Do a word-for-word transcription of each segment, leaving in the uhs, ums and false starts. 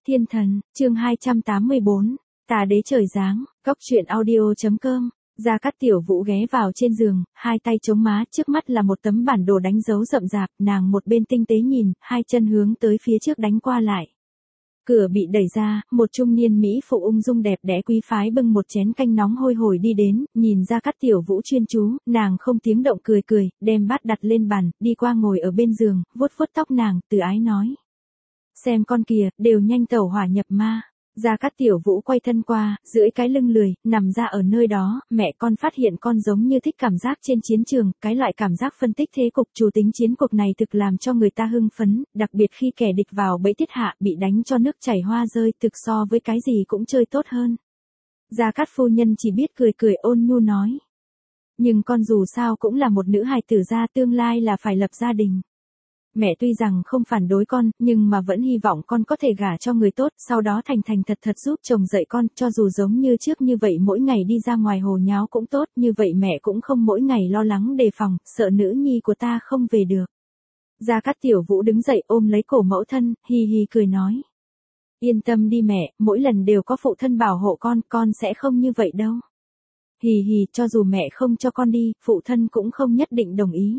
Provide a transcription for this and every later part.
Thiên thần, chương hai trăm tám mươi bốn, Tà đế trời giáng, góc truyện audio.com. Gia Cát Tiểu Vũ ghé vào trên giường, hai tay chống má, trước mắt là một tấm bản đồ đánh dấu rậm rạp, nàng một bên tinh tế nhìn, hai chân hướng tới phía trước đánh qua lại. Cửa bị đẩy ra, một trung niên mỹ phụ ung dung đẹp đẽ quý phái bưng một chén canh nóng hôi hổi đi đến, nhìn Gia Cát Tiểu Vũ chuyên chú, nàng không tiếng động cười cười, đem bát đặt lên bàn, đi qua ngồi ở bên giường, vuốt vuốt tóc nàng, từ ái nói: "Xem con kìa, đều nhanh tẩu hỏa nhập ma." Gia Cát Tiểu Vũ quay thân qua, duỗi cái lưng lười, nằm ra ở nơi đó, mẹ con phát hiện con giống như thích cảm giác trên chiến trường, cái loại cảm giác phân tích thế cục chủ tính chiến cuộc này thực làm cho người ta hưng phấn, đặc biệt khi kẻ địch vào bẫy thiết hạ bị đánh cho nước chảy hoa rơi, thực so với cái gì cũng chơi tốt hơn. Gia Cát phu nhân chỉ biết cười cười ôn nhu nói: "Nhưng con dù sao cũng là một nữ hài tử gia, tương lai là phải lập gia đình. Mẹ tuy rằng không phản đối con, nhưng mà vẫn hy vọng con có thể gả cho người tốt, sau đó thành thành thật thật giúp chồng dạy con, cho dù giống như trước như vậy mỗi ngày đi ra ngoài hồ nháo cũng tốt, như vậy mẹ cũng không mỗi ngày lo lắng đề phòng, sợ nữ nhi của ta không về được." Gia Cát Tiểu Vũ đứng dậy ôm lấy cổ mẫu thân, hi hi cười nói: "Yên tâm đi mẹ, mỗi lần đều có phụ thân bảo hộ con, con sẽ không như vậy đâu." "Hì hì, cho dù mẹ không cho con đi, phụ thân cũng không nhất định đồng ý."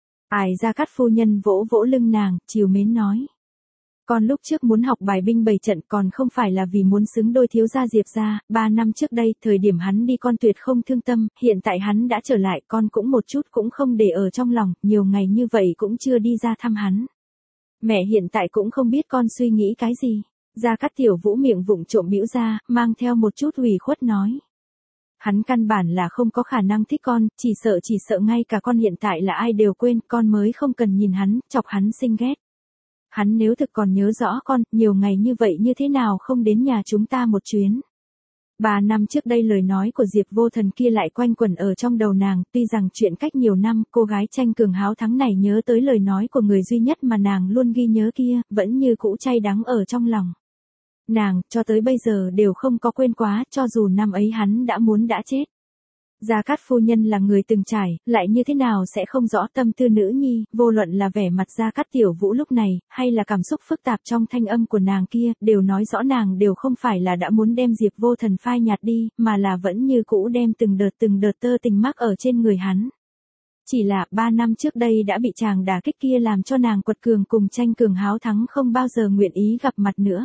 Ai Gia Cát phu nhân vỗ vỗ lưng nàng, trìu mến nói: "Con lúc trước muốn học bài binh bày trận còn không phải là vì muốn xứng đôi thiếu gia Diệp gia, ba năm trước đây, thời điểm hắn đi con tuyệt không thương tâm, hiện tại hắn đã trở lại, con cũng một chút cũng không để ở trong lòng, nhiều ngày như vậy cũng chưa đi ra thăm hắn. Mẹ hiện tại cũng không biết con suy nghĩ cái gì." Gia Cát Tiểu Vũ miệng vụng trộm bĩu ra, mang theo một chút ủy khuất nói: "Hắn căn bản là không có khả năng thích con, chỉ sợ chỉ sợ ngay cả con hiện tại là ai đều quên, con mới không cần nhìn hắn, chọc hắn sinh ghét. Hắn nếu thực còn nhớ rõ con, nhiều ngày như vậy như thế nào không đến nhà chúng ta một chuyến." Ba năm trước đây lời nói của Diệp Vô Thần kia lại quanh quẩn ở trong đầu nàng, tuy rằng chuyện cách nhiều năm, cô gái tranh cường háo thắng này nhớ tới lời nói của người duy nhất mà nàng luôn ghi nhớ kia, vẫn như cũ cay đắng ở trong lòng. Nàng, cho tới bây giờ đều không có quên quá, cho dù năm ấy hắn đã muốn đã chết. Gia Cát phu nhân là người từng trải, lại như thế nào sẽ không rõ tâm tư nữ nhi, vô luận là vẻ mặt Gia Cát Tiểu Vũ lúc này, hay là cảm xúc phức tạp trong thanh âm của nàng kia, đều nói rõ nàng đều không phải là đã muốn đem Diệp Vô Thần phai nhạt đi, mà là vẫn như cũ đem từng đợt từng đợt tơ tình mắc ở trên người hắn. Chỉ là, ba năm trước đây đã bị chàng đả kích kia làm cho nàng quật cường cùng tranh cường háo thắng không bao giờ nguyện ý gặp mặt nữa.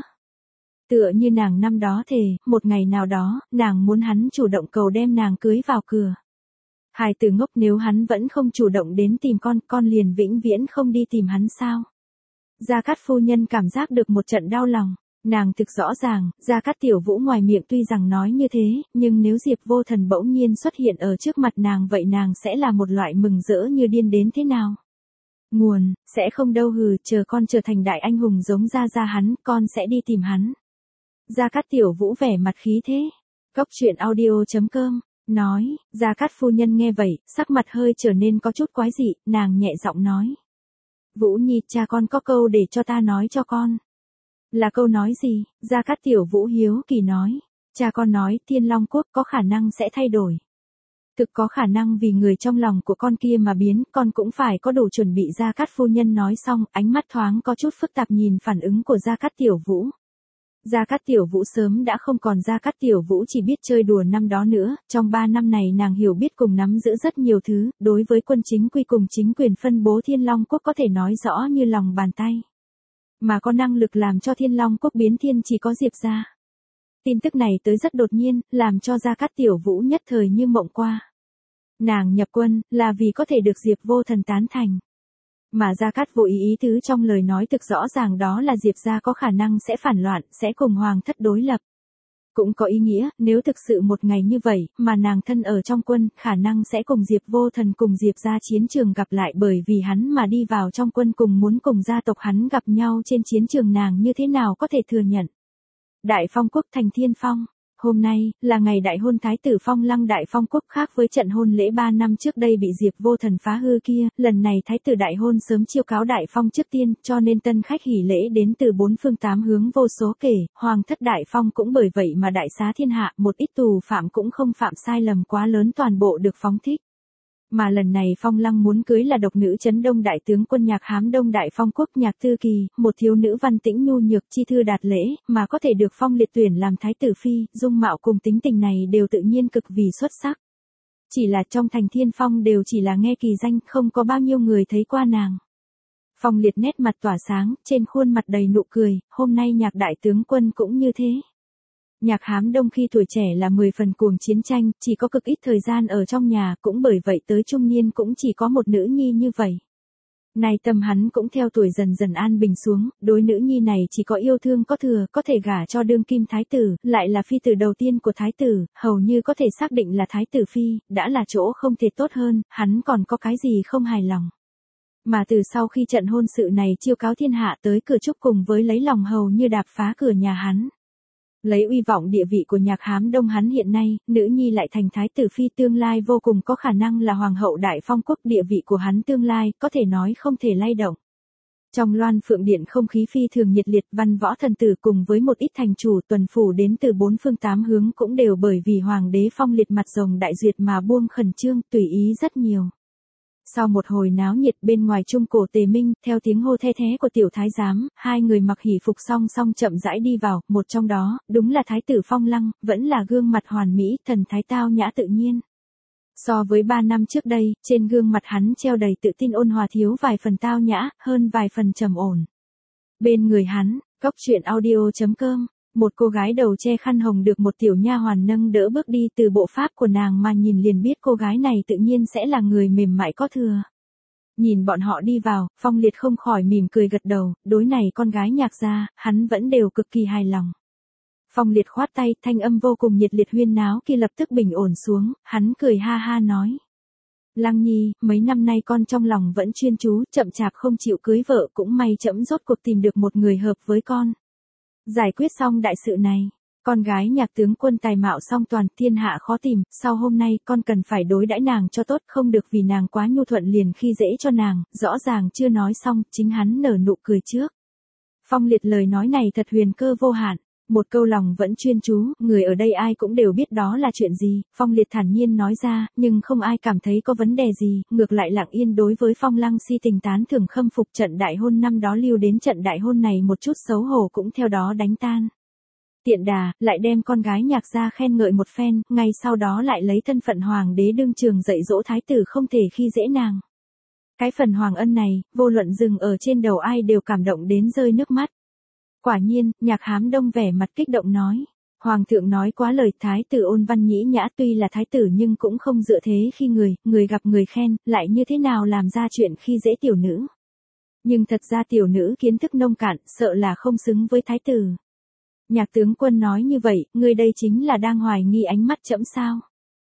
Tựa như nàng năm đó thề, một ngày nào đó, nàng muốn hắn chủ động cầu đem nàng cưới vào cửa. Hài tử ngốc, nếu hắn vẫn không chủ động đến tìm con, con liền vĩnh viễn không đi tìm hắn sao? Gia Cát phu nhân cảm giác được một trận đau lòng. Nàng thực rõ ràng, Gia Cát Tiểu Vũ ngoài miệng tuy rằng nói như thế, nhưng nếu Diệp Vô Thần bỗng nhiên xuất hiện ở trước mặt nàng vậy nàng sẽ là một loại mừng rỡ như điên đến thế nào? Nguồn, sẽ không đâu hừ, chờ con trở thành đại anh hùng giống Gia Gia hắn, con sẽ đi tìm hắn. Gia Cát Tiểu Vũ vẻ mặt khí thế. Góc truyện audio.com, nói, Gia Cát phu nhân nghe vậy, sắc mặt hơi trở nên có chút quái dị, nàng nhẹ giọng nói: "Vũ Nhi, cha con có câu để cho ta nói cho con." "Là câu nói gì?" Gia Cát Tiểu Vũ hiếu kỳ nói. "Cha con nói, Thiên Long Quốc có khả năng sẽ thay đổi. Thực có khả năng vì người trong lòng của con kia mà biến, con cũng phải có đủ chuẩn bị." Gia Cát phu nhân nói xong, ánh mắt thoáng có chút phức tạp nhìn phản ứng của Gia Cát Tiểu Vũ. Gia Cát Tiểu Vũ sớm đã không còn Gia Cát Tiểu Vũ chỉ biết chơi đùa năm đó nữa, trong ba năm này nàng hiểu biết cùng nắm giữ rất nhiều thứ, đối với quân chính quy cùng chính quyền phân bố Thiên Long Quốc có thể nói rõ như lòng bàn tay. Mà có năng lực làm cho Thiên Long Quốc biến thiên chỉ có Diệp gia. Tin tức này tới rất đột nhiên, làm cho Gia Cát Tiểu Vũ nhất thời như mộng qua. Nàng nhập quân, là vì có thể được Diệp Vô Thần tán thành. Mà Gia Cát vô ý ý tứ trong lời nói thực rõ ràng đó là Diệp gia có khả năng sẽ phản loạn, sẽ cùng hoàng thất đối lập. Cũng có ý nghĩa, nếu thực sự một ngày như vậy, mà nàng thân ở trong quân, khả năng sẽ cùng Diệp Vô Thần cùng Diệp gia chiến trường gặp lại, bởi vì hắn mà đi vào trong quân cùng muốn cùng gia tộc hắn gặp nhau trên chiến trường, nàng như thế nào có thể thừa nhận. Đại Phong Quốc thành Thiên Phong. Hôm nay, là ngày đại hôn Thái tử Phong Lăng Đại Phong Quốc, khác với trận hôn lễ ba năm trước đây bị Diệp Vô Thần phá hư kia, lần này Thái tử đại hôn sớm chiêu cáo Đại Phong trước tiên, cho nên tân khách hỉ lễ đến từ bốn phương tám hướng vô số kể, Hoàng thất Đại Phong cũng bởi vậy mà đại xá thiên hạ, một ít tù phạm cũng không phạm sai lầm quá lớn toàn bộ được phóng thích. Mà lần này Phong Lăng muốn cưới là độc nữ Trấn Đông đại tướng quân Nhạc Hám Đông đại phong quốc Nhạc Tư Kỳ, một thiếu nữ văn tĩnh nhu nhược chi thư đạt lễ, mà có thể được Phong Liệt tuyển làm thái tử phi, dung mạo cùng tính tình này đều tự nhiên cực vì xuất sắc. Chỉ là trong thành Thiên Phong đều chỉ là nghe kỳ danh, không có bao nhiêu người thấy qua nàng. Phong Liệt nét mặt tỏa sáng, trên khuôn mặt đầy nụ cười, hôm nay Nhạc đại tướng quân cũng như thế. Nhạc Hám Đông khi tuổi trẻ là mười phần cuồng chiến tranh, chỉ có cực ít thời gian ở trong nhà, cũng bởi vậy tới trung niên cũng chỉ có một nữ nhi như vậy. Nay tâm hắn cũng theo tuổi dần dần an bình xuống, đối nữ nhi này chỉ có yêu thương có thừa, có thể gả cho đương kim thái tử, lại là phi tử đầu tiên của thái tử, hầu như có thể xác định là thái tử phi, đã là chỗ không thể tốt hơn, hắn còn có cái gì không hài lòng. Mà từ sau khi trận hôn sự này chiêu cáo thiên hạ tới cửa chúc cùng với lấy lòng hầu như đạp phá cửa nhà hắn. Lấy uy vọng địa vị của Nhạc Hám Đông hắn hiện nay, nữ nhi lại thành thái tử phi tương lai vô cùng có khả năng là hoàng hậu đại phong quốc, địa vị của hắn tương lai, có thể nói không thể lay động. Trong Loan Phượng Điện không khí phi thường nhiệt liệt, văn võ thần tử cùng với một ít thành chủ tuần phủ đến từ bốn phương tám hướng cũng đều bởi vì hoàng đế Phong Liệt mặt rồng đại duyệt mà buông khẩn trương, tùy ý rất nhiều. Sau một hồi náo nhiệt bên ngoài trung cổ Tề Minh, theo tiếng hô the thé của tiểu thái giám, hai người mặc hỷ phục song song chậm rãi đi vào, một trong đó, đúng là thái tử Phong Lăng, vẫn là gương mặt hoàn mỹ, thần thái tao nhã tự nhiên. So với ba năm trước đây, trên gương mặt hắn treo đầy tự tin ôn hòa thiếu vài phần tao nhã, hơn vài phần trầm ổn. Bên người hắn, cốc truyện audio chấm com, một cô gái đầu che khăn hồng được một tiểu nha hoàn nâng đỡ bước đi, từ bộ pháp của nàng mà nhìn liền biết cô gái này tự nhiên sẽ là người mềm mại có thừa. Nhìn bọn họ đi vào, Phong Liệt không khỏi mỉm cười gật đầu, đối này con gái Nhạc gia, hắn vẫn đều cực kỳ hài lòng. Phong Liệt khoát tay, thanh âm vô cùng nhiệt liệt huyên náo kia lập tức bình ổn xuống, hắn cười ha ha nói. Lăng Nhi, mấy năm nay con trong lòng vẫn chuyên chú, chậm chạp không chịu cưới vợ, cũng may trẫm rốt cuộc tìm được một người hợp với con. Giải quyết xong đại sự này, con gái Nhạc tướng quân tài mạo song toàn, thiên hạ khó tìm, sau hôm nay con cần phải đối đãi nàng cho tốt, không được vì nàng quá nhu thuận liền khi dễ cho nàng, rõ ràng chưa nói xong, chính hắn nở nụ cười trước. Phong Liệt lời nói này thật huyền cơ vô hạn, một câu lòng vẫn chuyên chú, người ở đây ai cũng đều biết đó là chuyện gì, Phong Liệt thản nhiên nói ra, nhưng không ai cảm thấy có vấn đề gì, ngược lại lặng yên đối với Phong Lăng si tình tán thưởng khâm phục, trận đại hôn năm đó lưu đến trận đại hôn này một chút xấu hổ cũng theo đó đánh tan. Tiện đà, lại đem con gái Nhạc gia khen ngợi một phen, ngay sau đó lại lấy thân phận hoàng đế đương trường dạy dỗ thái tử không thể khi dễ nàng. Cái phần hoàng ân này, vô luận dừng ở trên đầu ai đều cảm động đến rơi nước mắt. Quả nhiên, Nhạc Hám Đông vẻ mặt kích động nói. Hoàng thượng nói quá lời, thái tử ôn văn nhĩ nhã tuy là thái tử nhưng cũng không dựa thế khi người, người gặp người khen, lại như thế nào làm ra chuyện khi dễ tiểu nữ. Nhưng thật ra tiểu nữ kiến thức nông cạn, sợ là không xứng với thái tử. Nhạc tướng quân nói như vậy, ngươi đây chính là đang hoài nghi ánh mắt trẫm sao?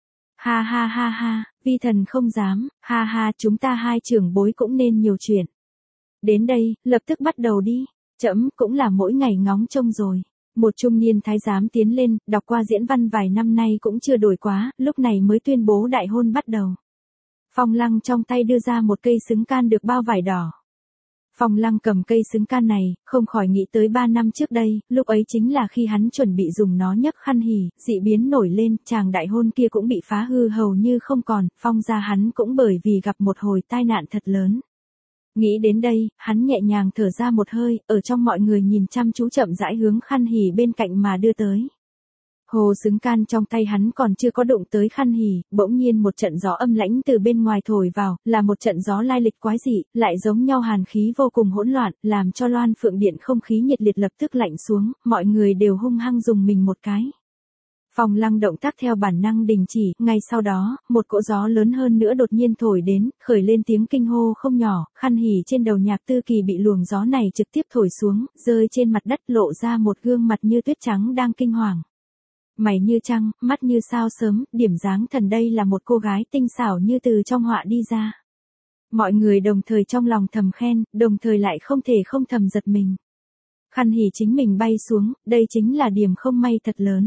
Ha ha ha ha, vi thần không dám, ha ha, chúng ta hai trưởng bối cũng nên nhiều chuyện. Đến đây, lập tức bắt đầu đi. Trẫm cũng là mỗi ngày ngóng trông rồi. Một trung niên thái giám tiến lên, đọc qua diễn văn vài năm nay cũng chưa đổi quá, lúc này mới tuyên bố đại hôn bắt đầu. Phong Lăng trong tay đưa ra một cây xứng can được bao vải đỏ. Phong Lăng cầm cây xứng can này, không khỏi nghĩ tới ba năm trước đây, lúc ấy chính là khi hắn chuẩn bị dùng nó nhấc khăn hỉ, dị biến nổi lên, chàng đại hôn kia cũng bị phá hư hầu như không còn, Phong gia hắn cũng bởi vì gặp một hồi tai nạn thật lớn. Nghĩ đến đây, hắn nhẹ nhàng thở ra một hơi, ở trong mọi người nhìn chăm chú chậm rãi hướng khăn hỉ bên cạnh mà đưa tới. Hồ xứng can trong tay hắn còn chưa có đụng tới khăn hỉ, bỗng nhiên một trận gió âm lãnh từ bên ngoài thổi vào, là một trận gió lai lịch quái dị, lại giống nhau hàn khí vô cùng hỗn loạn, làm cho Loan Phượng Điện không khí nhiệt liệt lập tức lạnh xuống, mọi người đều hung hăng dùng mình một cái. Phong Lăng động tác theo bản năng đình chỉ, ngay sau đó, một cỗ gió lớn hơn nữa đột nhiên thổi đến, khởi lên tiếng kinh hô không nhỏ, khăn hỉ trên đầu Nhạc Tư Kỳ bị luồng gió này trực tiếp thổi xuống, rơi trên mặt đất lộ ra một gương mặt như tuyết trắng đang kinh hoàng. Mày như trăng, mắt như sao sớm, điểm dáng thần, đây là một cô gái tinh xảo như từ trong họa đi ra. Mọi người đồng thời trong lòng thầm khen, đồng thời lại không thể không thầm giật mình. Khăn hỉ chính mình bay xuống, đây chính là điểm không may thật lớn.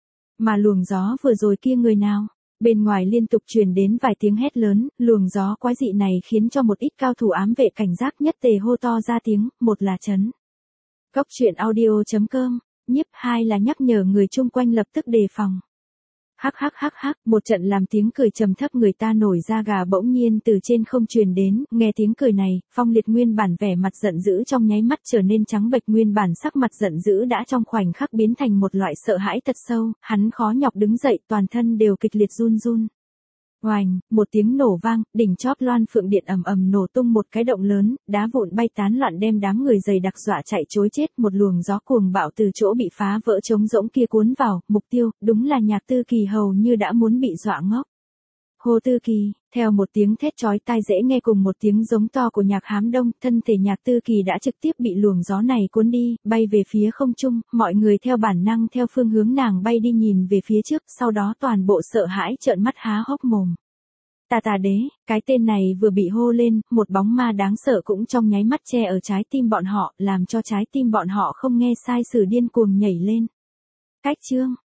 Mà luồng gió vừa rồi kia người nào? Bên ngoài liên tục truyền đến vài tiếng hét lớn, luồng gió quái dị này khiến cho một ít cao thủ ám vệ cảnh giác nhất tề hô to ra tiếng, một là chấn. Cốc truyện audio chấm com, nhiếp hai là nhắc nhở người chung quanh lập tức đề phòng. Hắc hắc hắc hắc, một trận làm tiếng cười trầm thấp người ta nổi da gà bỗng nhiên từ trên không truyền đến, nghe tiếng cười này, Phong Liệt nguyên bản vẻ mặt giận dữ trong nháy mắt trở nên trắng bệch, nguyên bản sắc mặt giận dữ đã trong khoảnh khắc biến thành một loại sợ hãi thật sâu, hắn khó nhọc đứng dậy, toàn thân đều kịch liệt run run. Oành, một tiếng nổ vang, đỉnh chóp Loan Phượng Điện ầm ầm nổ tung một cái động lớn, đá vụn bay tán loạn đem đám người dày đặc dọa chạy trối chết, một luồng gió cuồng bạo từ chỗ bị phá vỡ trống rỗng kia cuốn vào, mục tiêu, đúng là Nhạc Tư Kỳ hầu như đã muốn bị dọa ngốc. Hồ Tư Kỳ, theo một tiếng thét chói tai dễ nghe cùng một tiếng giống to của Nhạc Hám Đông, thân thể Nhạc Tư Kỳ đã trực tiếp bị luồng gió này cuốn đi, bay về phía không trung, mọi người theo bản năng theo phương hướng nàng bay đi nhìn về phía trước, sau đó toàn bộ sợ hãi trợn mắt há hốc mồm. Tà Tà Đế, cái tên này vừa bị hô lên, một bóng ma đáng sợ cũng trong nháy mắt che ở trái tim bọn họ, làm cho trái tim bọn họ không nghe sai sử điên cuồng nhảy lên. Cách chương